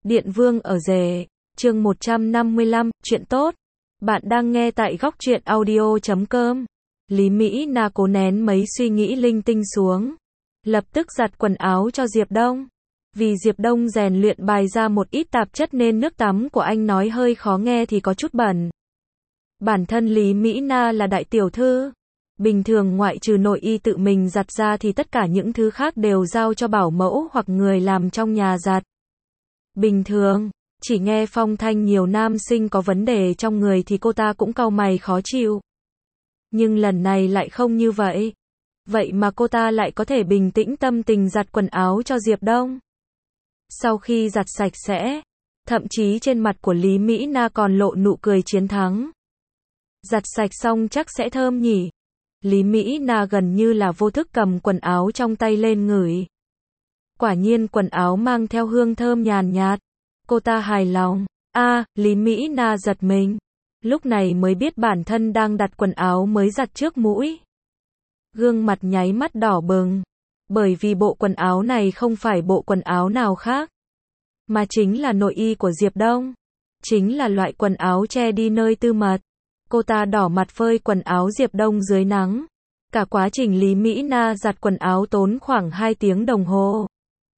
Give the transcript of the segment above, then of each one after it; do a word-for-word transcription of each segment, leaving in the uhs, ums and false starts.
Điện Vương ở rể, chương một trăm năm mươi lăm, chuyện tốt. Bạn đang nghe tại góc truyện audio chấm com. Lý Mỹ Na cố nén mấy suy nghĩ linh tinh xuống. Lập tức giặt quần áo cho Diệp Đông. Vì Diệp Đông rèn luyện bài ra một ít tạp chất nên nước tắm của anh nói hơi khó nghe thì có chút bẩn. Bản thân Lý Mỹ Na là đại tiểu thư. Bình thường ngoại trừ nội y tự mình giặt ra thì tất cả những thứ khác đều giao cho bảo mẫu hoặc người làm trong nhà giặt. Bình thường, chỉ nghe phong thanh nhiều nam sinh có vấn đề trong người thì cô ta cũng cau mày khó chịu. Nhưng lần này lại không như vậy. Vậy mà cô ta lại có thể bình tĩnh tâm tình giặt quần áo cho Diệp Đông. Sau khi giặt sạch sẽ, thậm chí trên mặt của Lý Mỹ Na còn lộ nụ cười chiến thắng. Giặt sạch xong chắc sẽ thơm nhỉ. Lý Mỹ Na gần như là vô thức cầm quần áo trong tay lên ngửi. Quả nhiên quần áo mang theo hương thơm nhàn nhạt. Cô ta hài lòng. A, à, Lý Mỹ Na giật mình. Lúc này mới biết bản thân đang đặt quần áo mới giặt trước mũi. Gương mặt nháy mắt đỏ bừng. Bởi vì bộ quần áo này không phải bộ quần áo nào khác. Mà chính là nội y của Diệp Đông. Chính là loại quần áo che đi nơi tư mật. Cô ta đỏ mặt phơi quần áo Diệp Đông dưới nắng. Cả quá trình Lý Mỹ Na giặt quần áo tốn khoảng hai tiếng đồng hồ.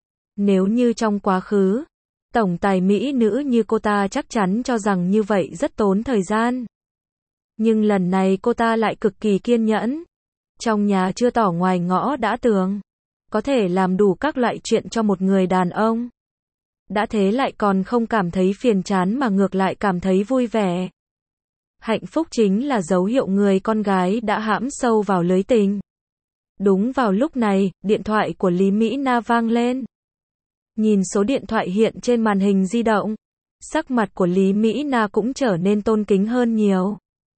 Nếu như trong quá khứ, tổng tài mỹ nữ như cô ta chắc chắn cho rằng như vậy rất tốn thời gian. Nhưng lần này cô ta lại cực kỳ kiên nhẫn. Trong nhà chưa tỏ ngoài ngõ đã tường. Có thể làm đủ các loại chuyện cho một người đàn ông. Đã thế lại còn không cảm thấy phiền chán mà ngược lại cảm thấy vui vẻ. Hạnh phúc chính là dấu hiệu người con gái đã hãm sâu vào lưới tình. Đúng vào lúc này, điện thoại của Lý Mỹ Na vang lên. Nhìn số điện thoại hiện trên màn hình di động, sắc mặt của Lý Mỹ Na cũng trở nên tôn kính hơn nhiều.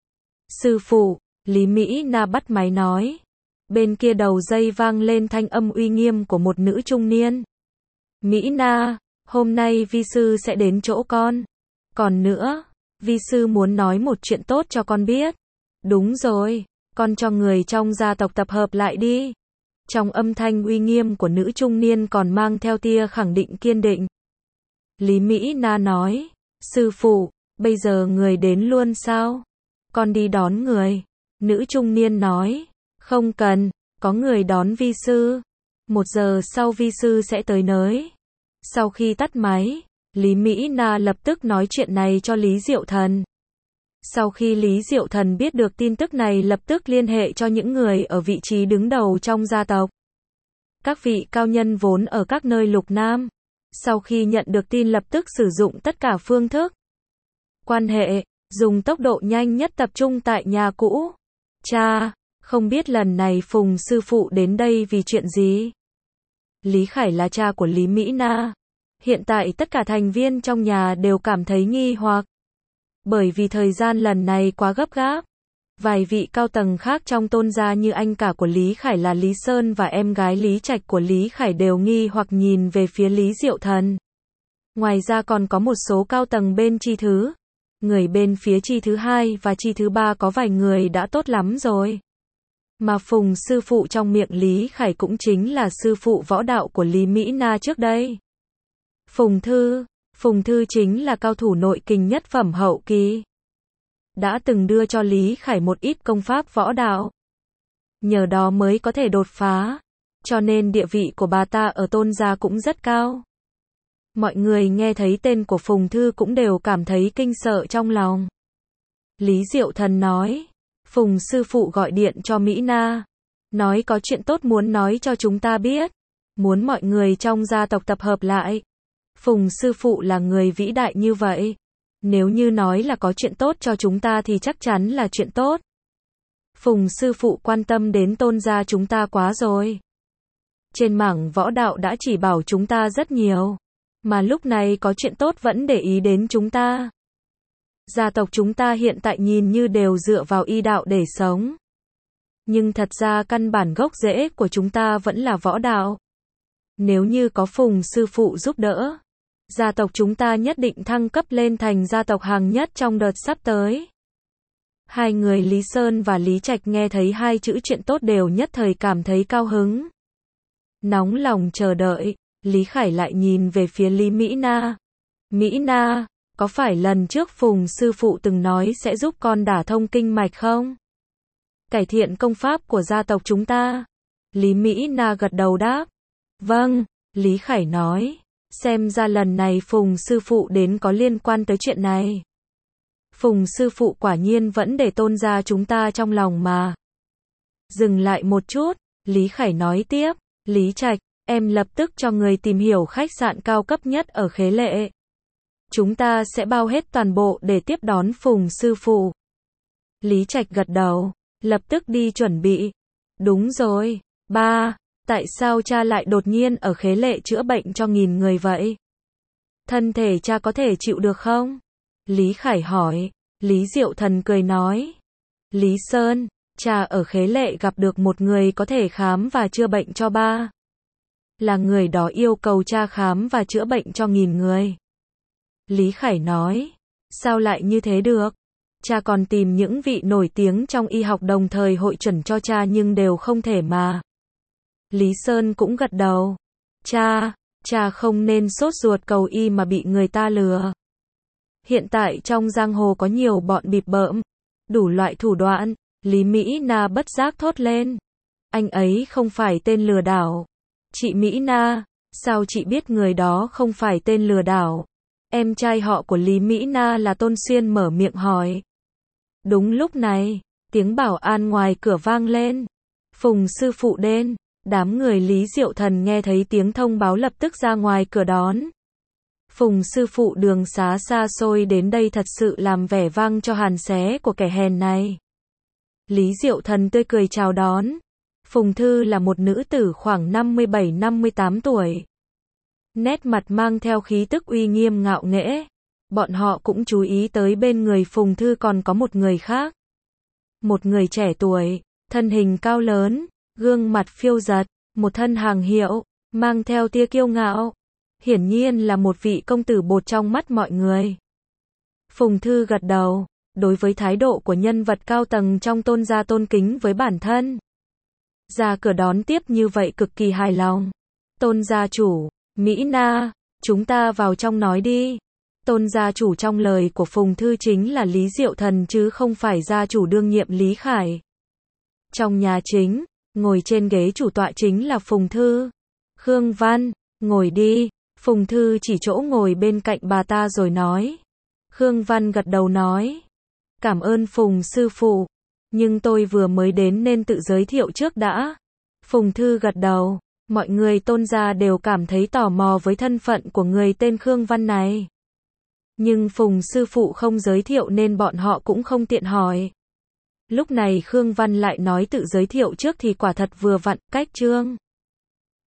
Sư phụ, Lý Mỹ Na bắt máy nói. Bên kia đầu dây vang lên thanh âm uy nghiêm của một nữ trung niên. Mỹ Na, hôm nay vi sư sẽ đến chỗ con. Còn nữa, vi sư muốn nói một chuyện tốt cho con biết. Đúng rồi, con cho người trong gia tộc tập hợp lại đi. Trong âm thanh uy nghiêm của nữ trung niên còn mang theo tia khẳng định kiên định. Lý Mỹ Na nói, sư phụ, bây giờ người đến luôn sao? Con đi đón người. Nữ trung niên nói, không cần, có người đón vi sư. Một giờ sau vi sư sẽ tới nơi. Sau khi tắt máy, Lý Mỹ Na lập tức nói chuyện này cho Lý Diệu Thần. Sau khi Lý Diệu Thần biết được tin tức này lập tức liên hệ cho những người ở vị trí đứng đầu trong gia tộc. Các vị cao nhân vốn ở các nơi lục nam. Sau khi nhận được tin lập tức sử dụng tất cả phương thức quan hệ, dùng tốc độ nhanh nhất tập trung tại nhà cũ. Cha, không biết lần này Phùng sư phụ đến đây vì chuyện gì? Lý Khải là cha của Lý Mỹ Na. Hiện tại tất cả thành viên trong nhà đều cảm thấy nghi hoặc. Bởi vì thời gian lần này quá gấp gáp. Vài vị cao tầng khác trong tôn gia như anh cả của Lý Khải là Lý Sơn và em gái Lý Trạch của Lý Khải đều nghi hoặc nhìn về phía Lý Diệu Thần. Ngoài ra còn có một số cao tầng bên chi thứ. Người bên phía chi thứ hai và chi thứ ba có vài người đã tốt lắm rồi. Mà Phùng sư phụ trong miệng Lý Khải cũng chính là sư phụ võ đạo của Lý Mỹ Na trước đây. Phùng Thư, Phùng Thư chính là cao thủ nội kình nhất phẩm hậu kỳ. Đã từng đưa cho Lý Khải một ít công pháp võ đạo. Nhờ đó mới có thể đột phá. Cho nên địa vị của bà ta ở tôn gia cũng rất cao. Mọi người nghe thấy tên của Phùng Thư cũng đều cảm thấy kinh sợ trong lòng. Lý Diệu Thần nói. Phùng sư phụ gọi điện cho Mỹ Na. Nói có chuyện tốt muốn nói cho chúng ta biết. Muốn mọi người trong gia tộc tập hợp lại. Phùng sư phụ là người vĩ đại như vậy. Nếu như nói là có chuyện tốt cho chúng ta thì chắc chắn là chuyện tốt. Phùng sư phụ quan tâm đến tôn gia chúng ta quá rồi. Trên mảng võ đạo đã chỉ bảo chúng ta rất nhiều. Mà lúc này có chuyện tốt vẫn để ý đến chúng ta. Gia tộc chúng ta hiện tại nhìn như đều dựa vào y đạo để sống. Nhưng thật ra căn bản gốc rễ của chúng ta vẫn là võ đạo. Nếu như có Phùng sư phụ giúp đỡ, gia tộc chúng ta nhất định thăng cấp lên thành gia tộc hàng nhất trong đợt sắp tới. Hai người Lý Sơn và Lý Trạch nghe thấy hai chữ chuyện tốt đều nhất thời cảm thấy cao hứng. Nóng lòng chờ đợi, Lý Khải lại nhìn về phía Lý Mỹ Na. Mỹ Na, có phải lần trước Phùng sư phụ từng nói sẽ giúp con đả thông kinh mạch không? Cải thiện công pháp của gia tộc chúng ta. Lý Mỹ Na gật đầu đáp. Vâng, Lý Khải nói. Xem ra lần này Phùng sư phụ đến có liên quan tới chuyện này. Phùng sư phụ quả nhiên vẫn để Tôn gia chúng ta trong lòng mà. Dừng lại một chút, Lý Khải nói tiếp. Lý Trạch, em lập tức cho người tìm hiểu khách sạn cao cấp nhất ở Khế Lệ. Chúng ta sẽ bao hết toàn bộ để tiếp đón Phùng sư phụ. Lý Trạch gật đầu, lập tức đi chuẩn bị. Đúng rồi, ba, tại sao cha lại đột nhiên ở Khế Lệ chữa bệnh cho nghìn người vậy? Thân thể cha có thể chịu được không? Lý Khải hỏi. Lý Diệu Thần cười nói. Lý Sơn, cha ở Khế Lệ gặp được một người có thể khám và chữa bệnh cho ba. Là người đó yêu cầu cha khám và chữa bệnh cho nghìn người. Lý Khải nói. Sao lại như thế được? Cha còn tìm những vị nổi tiếng trong y học đồng thời hội chuẩn cho cha nhưng đều không thể mà. Lý Sơn cũng gật đầu. Cha, cha không nên sốt ruột cầu y mà bị người ta lừa. Hiện tại trong giang hồ có nhiều bọn bịp bợm, đủ loại thủ đoạn. Lý Mỹ Na bất giác thốt lên. Anh ấy không phải tên lừa đảo. Chị Mỹ Na, sao chị biết người đó không phải tên lừa đảo? Em trai họ của Lý Mỹ Na là Tôn Xuyên mở miệng hỏi. Đúng lúc này, tiếng bảo an ngoài cửa vang lên. Phùng sư phụ đến. Đám người Lý Diệu Thần nghe thấy tiếng thông báo lập tức ra ngoài cửa đón. Phùng sư phụ đường xá xa xôi đến đây thật sự làm vẻ vang cho hàn xé của kẻ hèn này. Lý Diệu Thần tươi cười chào đón. Phùng Thư là một nữ tử khoảng năm mươi bảy năm mươi tám tuổi. Nét mặt mang theo khí tức uy nghiêm ngạo nghễ. Bọn họ cũng chú ý tới bên người Phùng Thư còn có một người khác. Một người trẻ tuổi, thân hình cao lớn, gương mặt phiêu dật, một thân hàng hiệu, mang theo tia kiêu ngạo. Hiển nhiên là một vị công tử bột trong mắt mọi người. Phùng Thư gật đầu, đối với thái độ của nhân vật cao tầng trong Tôn gia tôn kính với bản thân. Ra cửa đón tiếp như vậy cực kỳ hài lòng. Tôn gia chủ, Mỹ Na, chúng ta vào trong nói đi. Tôn gia chủ trong lời của Phùng Thư chính là Lý Diệu Thần chứ không phải gia chủ đương nhiệm Lý Khải. Trong nhà chính, ngồi trên ghế chủ tọa chính là Phùng Thư. Khương Văn, ngồi đi. Phùng Thư chỉ chỗ ngồi bên cạnh bà ta rồi nói. Khương Văn gật đầu nói. Cảm ơn Phùng sư phụ. Nhưng tôi vừa mới đến nên tự giới thiệu trước đã. Phùng Thư gật đầu. Mọi người Tôn gia đều cảm thấy tò mò với thân phận của người tên Khương Văn này. Nhưng Phùng sư phụ không giới thiệu nên bọn họ cũng không tiện hỏi. Lúc này Khương Văn lại nói tự giới thiệu trước thì quả thật vừa vặn, cách chương.